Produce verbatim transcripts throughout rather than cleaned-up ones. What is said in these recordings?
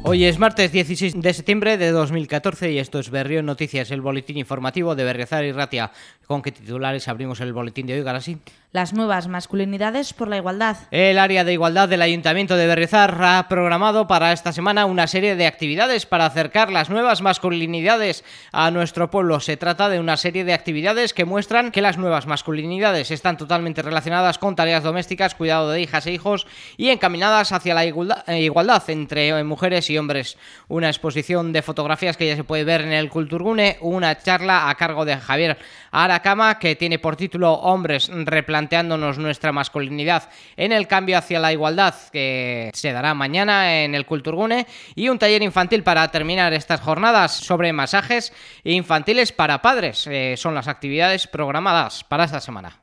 Hoy es martes dieciséis de septiembre de dos mil catorce y esto es Berrión Noticias, el boletín informativo de Berriozar y Ratia. ¿Con qué titulares abrimos el boletín de hoy, Garasi? Las nuevas masculinidades por la igualdad. El área de igualdad del Ayuntamiento de Berriozar ha programado para esta semana una serie de actividades para acercar las nuevas masculinidades a nuestro pueblo. Se trata de una serie de actividades que muestran que las nuevas masculinidades están totalmente relacionadas con tareas domésticas, cuidado de hijas e hijos y encaminadas hacia la igualdad, igualdad entre mujeres y hombres. Una exposición de fotografías que ya se puede ver en el Kulturgune, una charla a cargo de Javier Aracama que tiene por título Hombres replanteándonos nuestra masculinidad en el cambio hacia la igualdad, que se dará mañana en el Kulturgune, y un taller infantil para terminar estas jornadas sobre masajes infantiles para padres. Eh, son las actividades programadas para esta semana.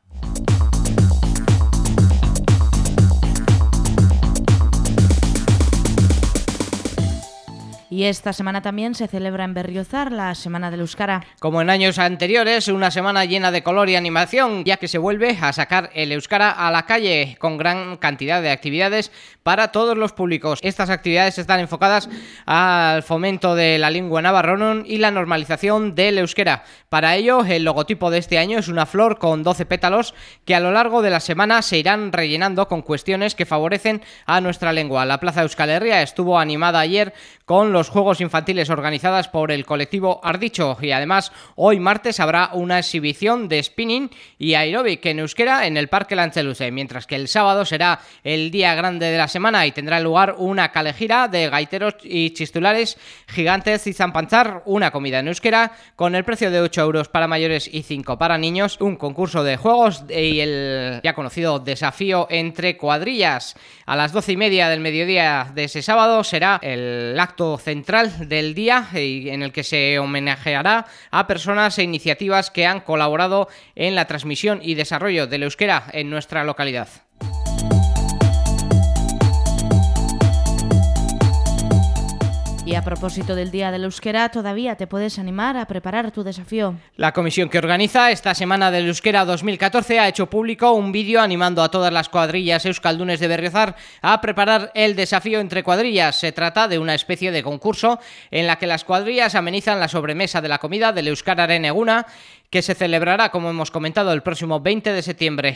Y esta semana también se celebra en Berriozar la Semana del Euskara. Como en años anteriores, una semana llena de color y animación, ya que se vuelve a sacar el euskara a la calle con gran cantidad de actividades para todos los públicos. Estas actividades están enfocadas al fomento de la lengua navarrón y la normalización del euskera. Para ello, el logotipo de este año es una flor con doce pétalos que a lo largo de la semana se irán rellenando con cuestiones que favorecen a nuestra lengua. La Plaza Euskal Herria estuvo animada ayer con los Juegos Infantiles organizadas por el colectivo Ardicho, y además hoy martes habrá una exhibición de spinning y aeróbic en euskera en el Parque Lantzeluce, mientras que el sábado será el día grande de la semana y tendrá lugar una kalejira de gaiteros y chistulares gigantes y zampantzar, una comida en euskera con el precio de ocho euros para mayores y cinco para niños, un concurso de juegos y el ya conocido desafío entre cuadrillas. A las doce y media del mediodía de ese sábado será el acto central del día en el que se homenajeará a personas e iniciativas que han colaborado en la transmisión y desarrollo del euskera en nuestra localidad. Y a propósito del Día del Euskera, todavía te puedes animar a preparar tu desafío. La comisión que organiza esta Semana del Euskera dos mil catorce ha hecho público un vídeo animando a todas las cuadrillas euskaldunes de Berriozar a preparar el desafío entre cuadrillas. Se trata de una especie de concurso en la que las cuadrillas amenizan la sobremesa de la comida del Euskararen Eguna, que se celebrará, como hemos comentado, el próximo veinte de septiembre.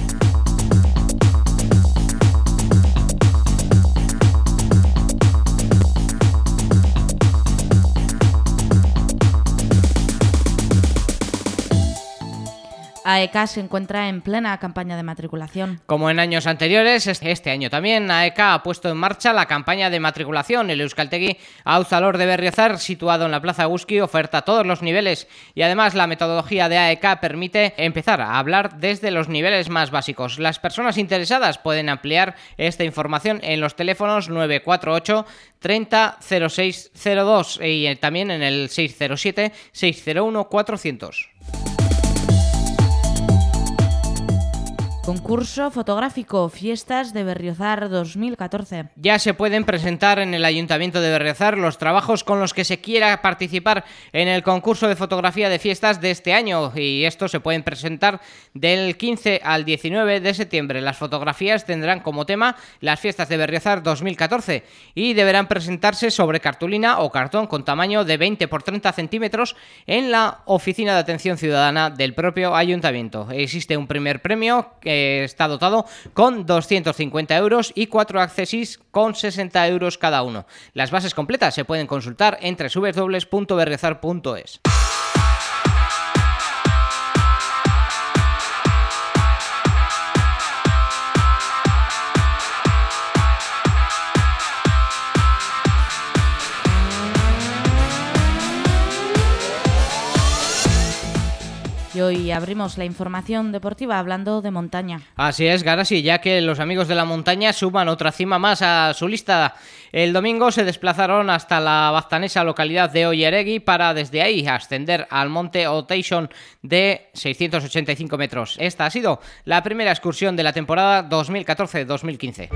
A E C A se encuentra en plena campaña de matriculación. Como en años anteriores, este año también A E C A ha puesto en marcha la campaña de matriculación. El Euskaltegi Auzalor de Berriozar, situado en la Plaza Eguzki, oferta todos los niveles y además la metodología de A E C A permite empezar a hablar desde los niveles más básicos. Las personas interesadas pueden ampliar esta información en los teléfonos nueve cuatro ocho treinta cero seis cero dos y también en el seis cero siete seis cero uno cuatrocientos. Concurso fotográfico Fiestas de Berriozar dos mil catorce. Ya se pueden presentar en el Ayuntamiento de Berriozar los trabajos con los que se quiera participar en el concurso de fotografía de fiestas de este año, y estos se pueden presentar del quince al diecinueve de septiembre. Las fotografías tendrán como tema las fiestas de Berriozar dos mil catorce y deberán presentarse sobre cartulina o cartón con tamaño de veinte por treinta centímetros en la Oficina de Atención Ciudadana del propio Ayuntamiento. Existe un primer premio que está dotado con doscientos cincuenta euros y cuatro accesis con sesenta euros cada uno. Las bases completas se pueden consultar en doble u doble u doble u punto berriozar punto es. Y hoy abrimos la información deportiva hablando de montaña. Así es, Garasi, ya que los amigos de la montaña suman otra cima más a su lista. El domingo se desplazaron hasta la baztanesa localidad de Oieregui para desde ahí ascender al monte Oteixón de seiscientos ochenta y cinco metros. Esta ha sido la primera excursión de la temporada dos mil catorce dos mil quince.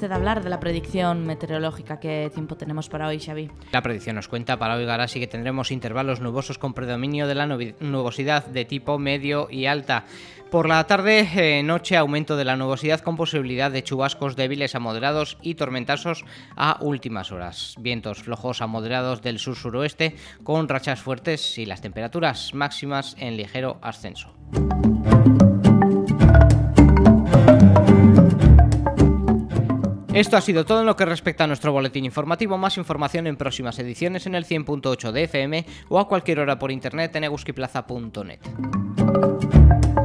usted hablar de la predicción meteorológica. ¿Qué tiempo tenemos para hoy, Xavi? La predicción nos cuenta para hoy, Garasi, que tendremos intervalos nubosos con predominio de la nubosidad de tipo medio y alta. Por la tarde, eh, noche, aumento de la nubosidad con posibilidad de chubascos débiles a moderados y tormentosos a últimas horas. Vientos flojos a moderados del sur-suroeste con rachas fuertes y las temperaturas máximas en ligero ascenso. Esto ha sido todo en lo que respecta a nuestro boletín informativo. Más información en próximas ediciones en el cien punto ocho de F M o a cualquier hora por internet en eguskiplaza punto net.